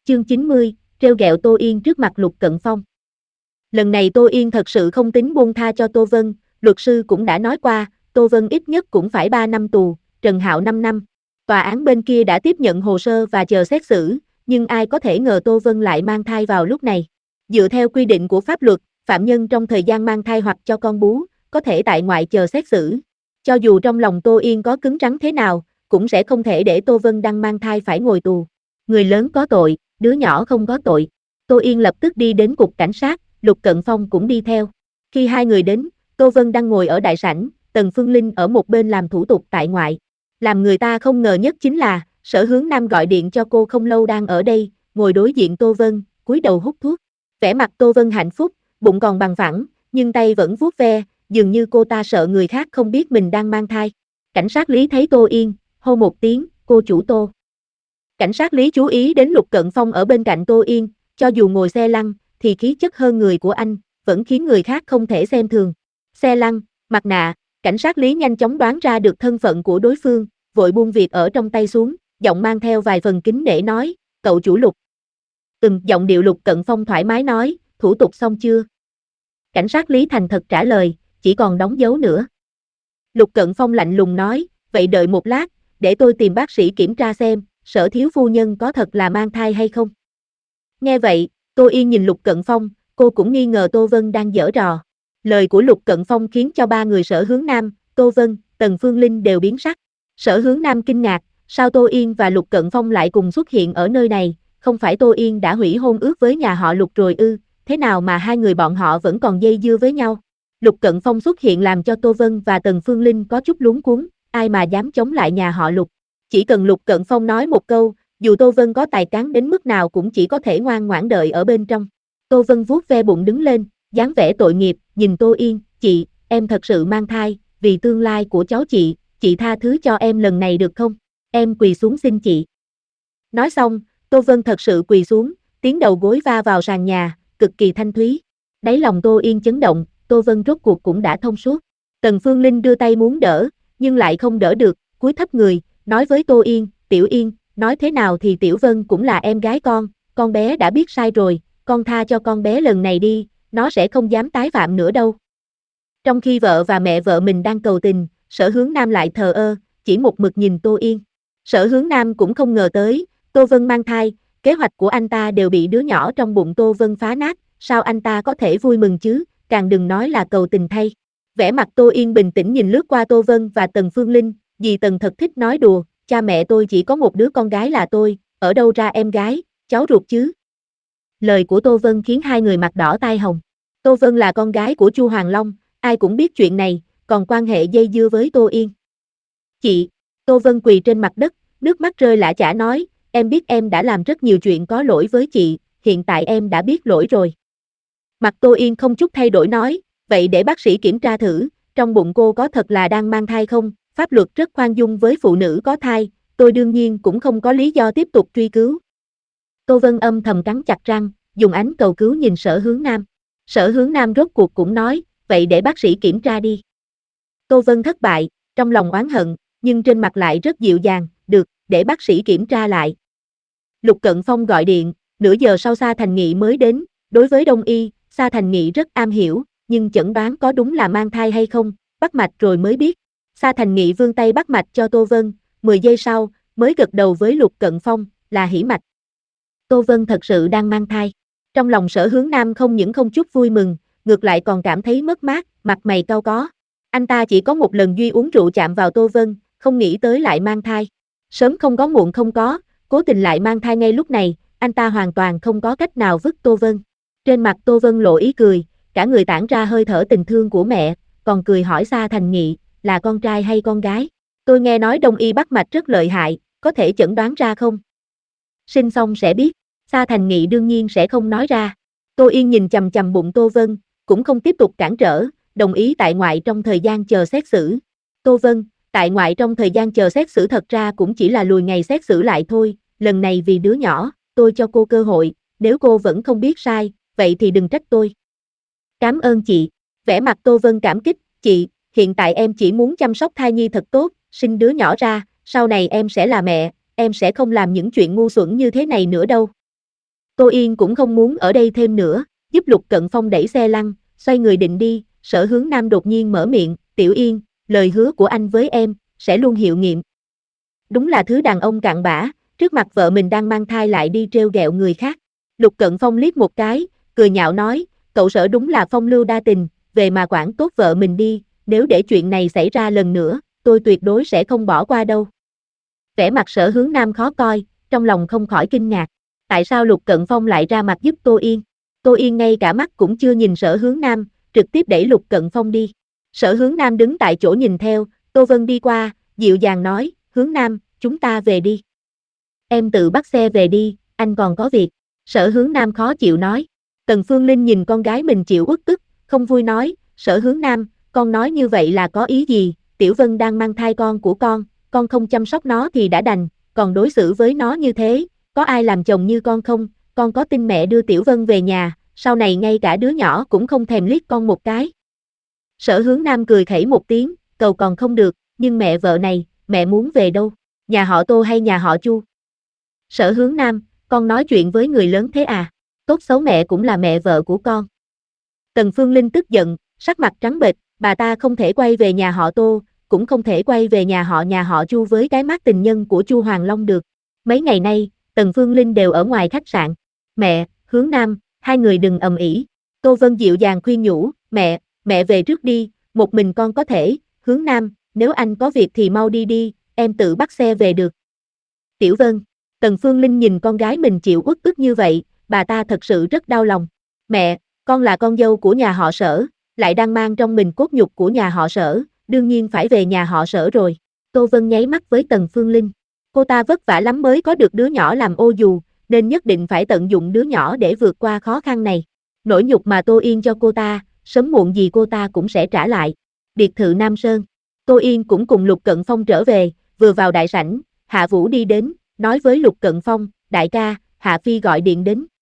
Chương 90, trêu ghẹo Tô Yên trước mặt Lục Cận Phong. Lần này Tô Yên thật sự không tính buông tha cho Tô Vân, luật sư cũng đã nói qua, Tô Vân ít nhất cũng phải 3 năm tù, Trần Hạo 5 năm. Tòa án bên kia đã tiếp nhận hồ sơ và chờ xét xử, nhưng ai có thể ngờ Tô Vân lại mang thai vào lúc này. Dựa theo quy định của pháp luật, phạm nhân trong thời gian mang thai hoặc cho con bú, có thể tại ngoại chờ xét xử. Cho dù trong lòng Tô Yên có cứng rắn thế nào, cũng sẽ không thể để Tô Vân đang mang thai phải ngồi tù. Người lớn có tội, đứa nhỏ không có tội. Tô Yên lập tức đi đến cục cảnh sát, Lục Cận Phong cũng đi theo. Khi hai người đến, Tô Vân đang ngồi ở đại sảnh, Tần Phương Linh ở một bên làm thủ tục tại ngoại. Làm người ta không ngờ nhất chính là, Sở Hướng Nam gọi điện cho cô không lâu đang ở đây, ngồi đối diện Tô Vân, cúi đầu hút thuốc. Vẻ mặt Tô Vân hạnh phúc, bụng còn bằng phẳng, nhưng tay vẫn vuốt ve, dường như cô ta sợ người khác không biết mình đang mang thai. Cảnh sát Lý thấy Tô Yên, hô một tiếng, cô chủ Tô. Cảnh sát Lý chú ý đến Lục Cận Phong ở bên cạnh Tô Yên, cho dù ngồi xe lăn, thì khí chất hơn người của anh, vẫn khiến người khác không thể xem thường. Xe lăn, mặt nạ, cảnh sát Lý nhanh chóng đoán ra được thân phận của đối phương, vội buông việc ở trong tay xuống, giọng mang theo vài phần kính nể nói, cậu chủ Lục. Giọng điệu Lục Cận Phong thoải mái nói, thủ tục xong chưa? Cảnh sát Lý thành thật trả lời, chỉ còn đóng dấu nữa. Lục Cận Phong lạnh lùng nói, vậy đợi một lát, để tôi tìm bác sĩ kiểm tra xem, Sở thiếu phu nhân có thật là mang thai hay không. Nghe vậy, Tô Yên nhìn Lục Cận Phong, cô cũng nghi ngờ Tô Vân đang giở trò. Lời của Lục Cận Phong khiến cho ba người Sở Hướng Nam, Tô Vân, Tần Phương Linh đều biến sắc. Sở Hướng Nam kinh ngạc, sao Tô Yên và Lục Cận Phong lại cùng xuất hiện ở nơi này, không phải Tô Yên đã hủy hôn ước với nhà họ Lục rồi ư, thế nào mà hai người bọn họ vẫn còn dây dưa với nhau. Lục Cận Phong xuất hiện làm cho Tô Vân và Tần Phương Linh có chút luống cuống, ai mà dám chống lại nhà họ Lục. Chỉ cần Lục Cận Phong nói một câu, dù Tô Vân có tài cán đến mức nào cũng chỉ có thể ngoan ngoãn đợi ở bên trong. Tô Vân vuốt ve bụng đứng lên, dáng vẻ tội nghiệp, nhìn Tô Yên, chị, em thật sự mang thai, vì tương lai của cháu chị tha thứ cho em lần này được không? Em quỳ xuống xin chị. Nói xong, Tô Vân thật sự quỳ xuống, tiếng đầu gối va vào sàn nhà, cực kỳ thanh thúy. Đáy lòng Tô Yên chấn động, Tô Vân rốt cuộc cũng đã thông suốt. Tần Phương Linh đưa tay muốn đỡ, nhưng lại không đỡ được, cúi thấp người, nói với Tô Yên, Tiểu Yên, nói thế nào thì Tiểu Vân cũng là em gái con bé đã biết sai rồi, con tha cho con bé lần này đi, nó sẽ không dám tái phạm nữa đâu. Trong khi vợ và mẹ vợ mình đang cầu tình, Sở Hướng Nam lại thờ ơ, chỉ một mực nhìn Tô Yên. Sở Hướng Nam cũng không ngờ tới, Tô Vân mang thai, kế hoạch của anh ta đều bị đứa nhỏ trong bụng Tô Vân phá nát, sao anh ta có thể vui mừng chứ, càng đừng nói là cầu tình thay. Vẻ mặt Tô Yên bình tĩnh nhìn lướt qua Tô Vân và Tần Phương Linh, dì Tần thật thích nói đùa, cha mẹ tôi chỉ có một đứa con gái là tôi, ở đâu ra em gái, cháu ruột chứ. Lời của Tô Vân khiến hai người mặt đỏ tai hồng. Tô Vân là con gái của Chu Hoàng Long, ai cũng biết chuyện này, còn quan hệ dây dưa với Tô Yên. Chị, Tô Vân quỳ trên mặt đất, nước mắt rơi lã chã nói, em biết em đã làm rất nhiều chuyện có lỗi với chị, hiện tại em đã biết lỗi rồi. Mặt Tô Yên không chút thay đổi nói, vậy để bác sĩ kiểm tra thử, trong bụng cô có thật là đang mang thai không, pháp luật rất khoan dung với phụ nữ có thai, tôi đương nhiên cũng không có lý do tiếp tục truy cứu. Tô Vân âm thầm cắn chặt răng, dùng ánh cầu cứu nhìn Sở Hướng Nam. Sở Hướng Nam rốt cuộc cũng nói, vậy để bác sĩ kiểm tra đi. Tô Vân thất bại, trong lòng oán hận, nhưng trên mặt lại rất dịu dàng, được, để bác sĩ kiểm tra lại. Lục Cận Phong gọi điện, nửa giờ sau Sa Thành Nghị mới đến, đối với Đông y, Sa Thành Nghị rất am hiểu, nhưng chẩn đoán có đúng là mang thai hay không, bắt mạch rồi mới biết. Sa Thành Nghị vươn tay bắt mạch cho Tô Vân, 10 giây sau, mới gật đầu với Lục Cận Phong, là hỉ mạch. Tô Vân thật sự đang mang thai. Trong lòng Sở Hướng Nam không những không chút vui mừng, ngược lại còn cảm thấy mất mát, mặt mày cau có. Anh ta chỉ có một lần duy uống rượu chạm vào Tô Vân, không nghĩ tới lại mang thai. Sớm không có muộn không có, cố tình lại mang thai ngay lúc này, anh ta hoàn toàn không có cách nào vứt Tô Vân. Trên mặt Tô Vân lộ ý cười, cả người tản ra hơi thở tình thương của mẹ, còn cười hỏi Sa Thành Nghị, là con trai hay con gái? Tôi nghe nói Đông y bắt mạch rất lợi hại, có thể chẩn đoán ra không? Sinh xong sẽ biết, Sa Thành Nghị đương nhiên sẽ không nói ra. Tô Yên nhìn chằm chằm bụng Tô Vân, cũng không tiếp tục cản trở, đồng ý tại ngoại trong thời gian chờ xét xử. Tô Vân, tại ngoại trong thời gian chờ xét xử thật ra cũng chỉ là lùi ngày xét xử lại thôi, lần này vì đứa nhỏ, tôi cho cô cơ hội, nếu cô vẫn không biết sai, vậy thì đừng trách tôi. Cảm ơn chị, vẻ mặt Tô Vân cảm kích, chị, hiện tại em chỉ muốn chăm sóc thai nhi thật tốt, sinh đứa nhỏ ra, sau này em sẽ là mẹ, em sẽ không làm những chuyện ngu xuẩn như thế này nữa đâu. Tô Yên cũng không muốn ở đây thêm nữa, giúp Lục Cận Phong đẩy xe lăn, xoay người định đi, Sở Hướng Nam đột nhiên mở miệng, Tiểu Yên, lời hứa của anh với em, sẽ luôn hiệu nghiệm. Đúng là thứ đàn ông cặn bã, trước mặt vợ mình đang mang thai lại đi trêu ghẹo người khác. Lục Cận Phong liếc một cái, cười nhạo nói, cậu Sở đúng là phong lưu đa tình, về mà quản tốt vợ mình đi, nếu để chuyện này xảy ra lần nữa, tôi tuyệt đối sẽ không bỏ qua đâu. Vẻ mặt Sở Hướng Nam khó coi, trong lòng không khỏi kinh ngạc. Tại sao Lục Cận Phong lại ra mặt giúp Tô Yên? Tô Yên ngay cả mắt cũng chưa nhìn Sở Hướng Nam, trực tiếp đẩy Lục Cận Phong đi. Sở Hướng Nam đứng tại chỗ nhìn theo, Tô Vân đi qua, dịu dàng nói, Hướng Nam, chúng ta về đi. Em tự bắt xe về đi, anh còn có việc. Sở Hướng Nam khó chịu nói. Tần Phương Linh nhìn con gái mình chịu uất ức, không vui nói, Sở Hướng Nam, con nói như vậy là có ý gì, Tiểu Vân đang mang thai con của con không chăm sóc nó thì đã đành, còn đối xử với nó như thế, có ai làm chồng như con không, con có tin mẹ đưa Tiểu Vân về nhà, sau này ngay cả đứa nhỏ cũng không thèm liếc con một cái. Sở Hướng Nam cười khẩy một tiếng, cầu còn không được, nhưng mẹ vợ này, mẹ muốn về đâu, nhà họ Tô hay nhà họ Chu? Sở Hướng Nam, con nói chuyện với người lớn thế à, tốt xấu mẹ cũng là mẹ vợ của con. Tần Phương Linh tức giận, sắc mặt trắng bệch, bà ta không thể quay về nhà họ Tô, cũng không thể quay về nhà họ Chu với cái mắt tình nhân của Chu Hoàng Long được. Mấy ngày nay, Tần Phương Linh đều ở ngoài khách sạn. Mẹ, Hướng Nam, hai người đừng ầm ĩ. Tô Vân dịu dàng khuyên nhủ, mẹ về trước đi, một mình con có thể, Hướng Nam, nếu anh có việc thì mau đi đi, em tự bắt xe về được. Tiểu Vân, Tần Phương Linh nhìn con gái mình chịu uất ức như vậy, bà ta thật sự rất đau lòng. Mẹ, con là con dâu của nhà họ Sở, lại đang mang trong mình cốt nhục của nhà họ Sở, đương nhiên phải về nhà họ Sở rồi. Tô Vân nháy mắt với Tần Phương Linh. Cô ta vất vả lắm mới có được đứa nhỏ làm ô dù, nên nhất định phải tận dụng đứa nhỏ để vượt qua khó khăn này. Nỗi nhục mà Tô Yên cho cô ta, sớm muộn gì cô ta cũng sẽ trả lại. Biệt thự Nam Sơn. Tô Yên cũng cùng Lục Cận Phong trở về, vừa vào đại sảnh, Hạ Vũ đi đến, nói với Lục Cận Phong, đại ca, Hạ Phi gọi điện đến.